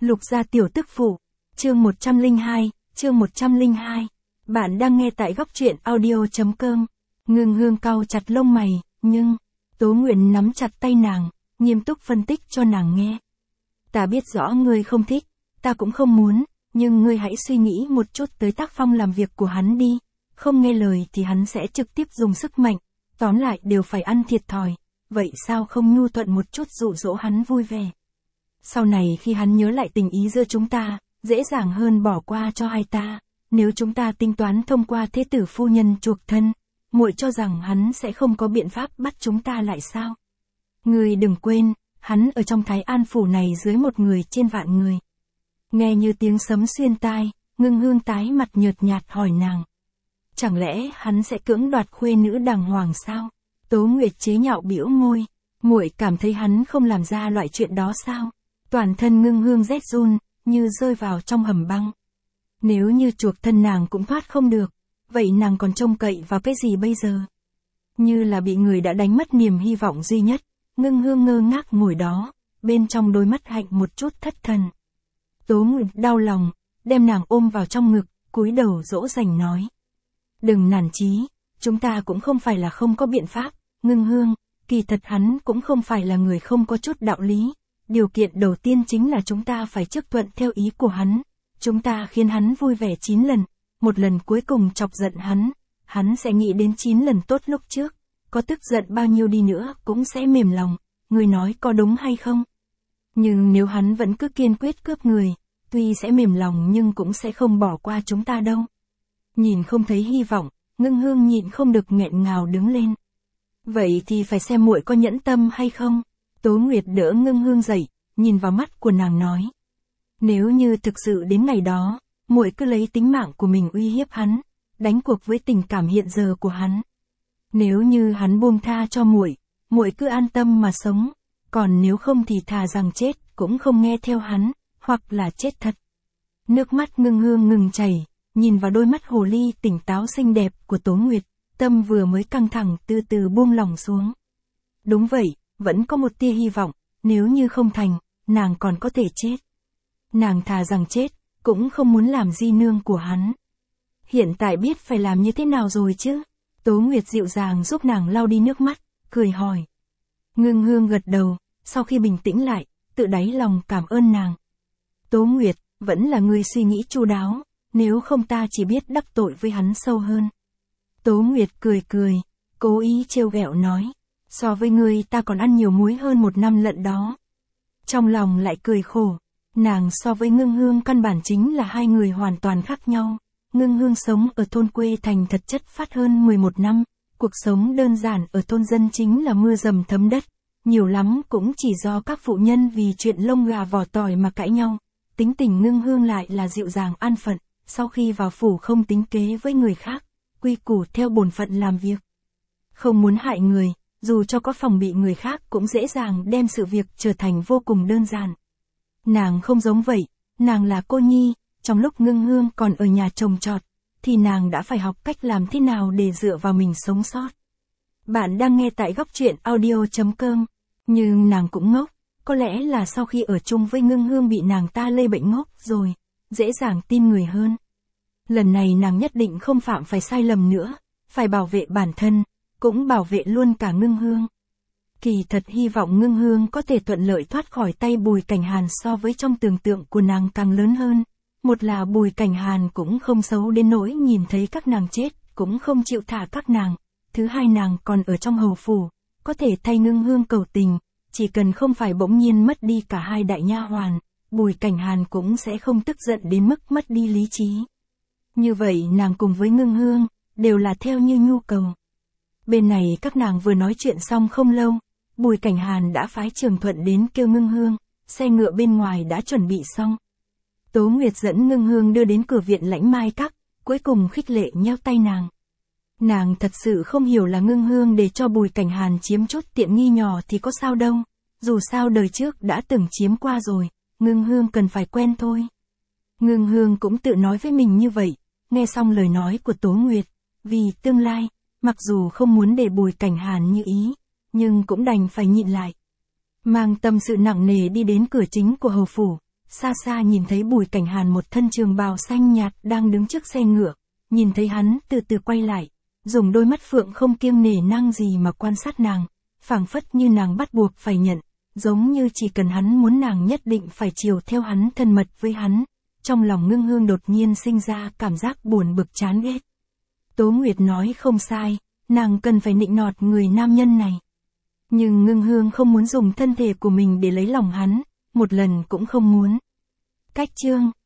Lục gia tiểu tức phụ. Chương 102, chương 102. Bạn đang nghe tại góc truyện audio.com. Ngưng Hương cau chặt lông mày, nhưng Tố Nguyện nắm chặt tay nàng, nghiêm túc phân tích cho nàng nghe. Ta biết rõ ngươi không thích, ta cũng không muốn, nhưng ngươi hãy suy nghĩ một chút tới tác phong làm việc của hắn đi. Không nghe lời thì hắn sẽ trực tiếp dùng sức mạnh, tóm lại đều phải ăn thiệt thòi. Vậy sao không nhu thuận một chút dụ dỗ hắn vui vẻ? Sau này khi hắn nhớ lại tình ý giữa chúng ta, dễ dàng hơn bỏ qua cho hai ta. Nếu chúng ta tính toán thông qua thế tử phu nhân chuộc thân, muội cho rằng hắn sẽ không có biện pháp bắt chúng ta lại sao? Ngươi đừng quên, hắn ở trong Thái An phủ này dưới một người trên vạn người. Nghe như tiếng sấm xuyên tai, Ngưng Hương tái mặt nhợt nhạt hỏi nàng. Chẳng lẽ hắn sẽ cưỡng đoạt khuê nữ đàng hoàng sao? Tố Nguyệt chế nhạo bĩu môi, muội cảm thấy hắn không làm ra loại chuyện đó sao? Toàn thân Ngưng Hương rét run, như rơi vào trong hầm băng. Nếu như chuộc thân nàng cũng thoát không được, vậy nàng còn trông cậy vào cái gì bây giờ? Như là bị người đã đánh mất niềm hy vọng duy nhất, Ngưng Hương ngơ ngác ngồi đó, bên trong đôi mắt hạnh một chút thất thần. Tố Nguyệt đau lòng, đem nàng ôm vào trong ngực, cúi đầu dỗ dành nói. Đừng nản chí, chúng ta cũng không phải là không có biện pháp, Ngưng Hương, kỳ thật hắn cũng không phải là người không có chút đạo lý. Điều kiện đầu tiên chính là chúng ta phải chấp thuận theo ý của hắn. Chúng ta khiến hắn vui vẻ 9 lần, một lần cuối cùng chọc giận hắn sẽ nghĩ đến 9 lần tốt lúc trước. Có tức giận bao nhiêu đi nữa cũng sẽ mềm lòng, người nói có đúng hay không? Nhưng nếu hắn vẫn cứ kiên quyết cướp người, tuy sẽ mềm lòng nhưng cũng sẽ không bỏ qua chúng ta đâu. Nhìn không thấy hy vọng, Ngưng Hương nhịn không được nghẹn ngào đứng lên. Vậy thì phải xem muội có nhẫn tâm hay không? Tố Nguyệt đỡ Ngưng Hương dậy, nhìn vào mắt của nàng nói. Nếu như thực sự đến ngày đó, muội cứ lấy tính mạng của mình uy hiếp hắn, đánh cuộc với tình cảm hiện giờ của hắn. Nếu như hắn buông tha cho muội, muội cứ an tâm mà sống, còn nếu không thì thà rằng chết cũng không nghe theo hắn, hoặc là chết thật. Nước mắt Ngưng Hương ngừng chảy, nhìn vào đôi mắt hồ ly tỉnh táo xinh đẹp của Tố Nguyệt, tâm vừa mới căng thẳng từ từ buông lỏng xuống. Đúng vậy, vẫn có một tia hy vọng, nếu như không thành, nàng còn có thể chết. Nàng thà rằng chết, cũng không muốn làm di nương của hắn. Hiện tại biết phải làm như thế nào rồi chứ? Tố Nguyệt dịu dàng giúp nàng lau đi nước mắt, cười hỏi. Ngưng Hương gật đầu, sau khi bình tĩnh lại, tự đáy lòng cảm ơn nàng. Tố Nguyệt, vẫn là người suy nghĩ chu đáo, nếu không ta chỉ biết đắc tội với hắn sâu hơn. Tố Nguyệt cười cười, cố ý trêu ghẹo nói. So với ngươi ta còn ăn nhiều muối hơn 1 năm lận đó. Trong lòng lại cười khổ. Nàng so với Ngưng Hương căn bản chính là hai người hoàn toàn khác nhau. Ngưng Hương sống ở thôn quê thành thật chất phát hơn 11 năm. Cuộc sống đơn giản ở thôn dân chính là mưa dầm thấm đất. Nhiều lắm cũng chỉ do các phụ nhân vì chuyện lông gà vỏ tỏi mà cãi nhau. Tính tình Ngưng Hương lại là dịu dàng an phận. Sau khi vào phủ không tính kế với người khác. Quy củ theo bổn phận làm việc. Không muốn hại người. Dù cho có phòng bị người khác cũng dễ dàng đem sự việc trở thành vô cùng đơn giản. Nàng không giống vậy, nàng là cô nhi, trong lúc Ngưng Hương còn ở nhà trồng trọt, thì nàng đã phải học cách làm thế nào để dựa vào mình sống sót. Bạn đang nghe tại góc truyện audio.com, nhưng nàng cũng ngốc, có lẽ là sau khi ở chung với Ngưng Hương bị nàng ta lây bệnh ngốc rồi, dễ dàng tin người hơn. Lần này nàng nhất định không phạm phải sai lầm nữa, phải bảo vệ bản thân. Cũng bảo vệ luôn cả Ngưng Hương. Kỳ thật hy vọng Ngưng Hương có thể thuận lợi thoát khỏi tay Bùi Cảnh Hàn so với trong tưởng tượng của nàng càng lớn hơn. Một là Bùi Cảnh Hàn cũng không xấu đến nỗi nhìn thấy các nàng chết, cũng không chịu thả các nàng. Thứ hai nàng còn ở trong hầu phủ, có thể thay Ngưng Hương cầu tình, chỉ cần không phải bỗng nhiên mất đi cả hai đại nha hoàn, Bùi Cảnh Hàn cũng sẽ không tức giận đến mức mất đi lý trí. Như vậy nàng cùng với Ngưng Hương, đều là theo như nhu cầu. Bên này các nàng vừa nói chuyện xong không lâu, Bùi Cảnh Hàn đã phái Trường Thuận đến kêu Ngưng Hương, xe ngựa bên ngoài đã chuẩn bị xong. Tố Nguyệt dẫn Ngưng Hương đưa đến cửa viện Lãnh Mai Các, cuối cùng khích lệ nheo tay nàng. Nàng thật sự không hiểu là Ngưng Hương để cho Bùi Cảnh Hàn chiếm chút tiện nghi nhỏ thì có sao đâu, dù sao đời trước đã từng chiếm qua rồi, Ngưng Hương cần phải quen thôi. Ngưng Hương cũng tự nói với mình như vậy, nghe xong lời nói của Tố Nguyệt, vì tương lai, mặc dù không muốn để Bùi Cảnh Hàn như ý, nhưng cũng đành phải nhịn lại. Mang tâm sự nặng nề đi đến cửa chính của hầu phủ, xa xa nhìn thấy Bùi Cảnh Hàn một thân trường bào xanh nhạt đang đứng trước xe ngựa, nhìn thấy hắn từ từ quay lại, dùng đôi mắt phượng không kiêng nể nang gì mà quan sát nàng, phảng phất như nàng bắt buộc phải nhận, giống như chỉ cần hắn muốn nàng nhất định phải chiều theo hắn, thân mật với hắn. Trong lòng Ngưng Hương đột nhiên sinh ra cảm giác buồn bực chán ghét. Tố Nguyệt nói không sai, nàng cần phải nịnh nọt người nam nhân này. Nhưng Ngưng Hương không muốn dùng thân thể của mình để lấy lòng hắn, một lần cũng không muốn. Cách chương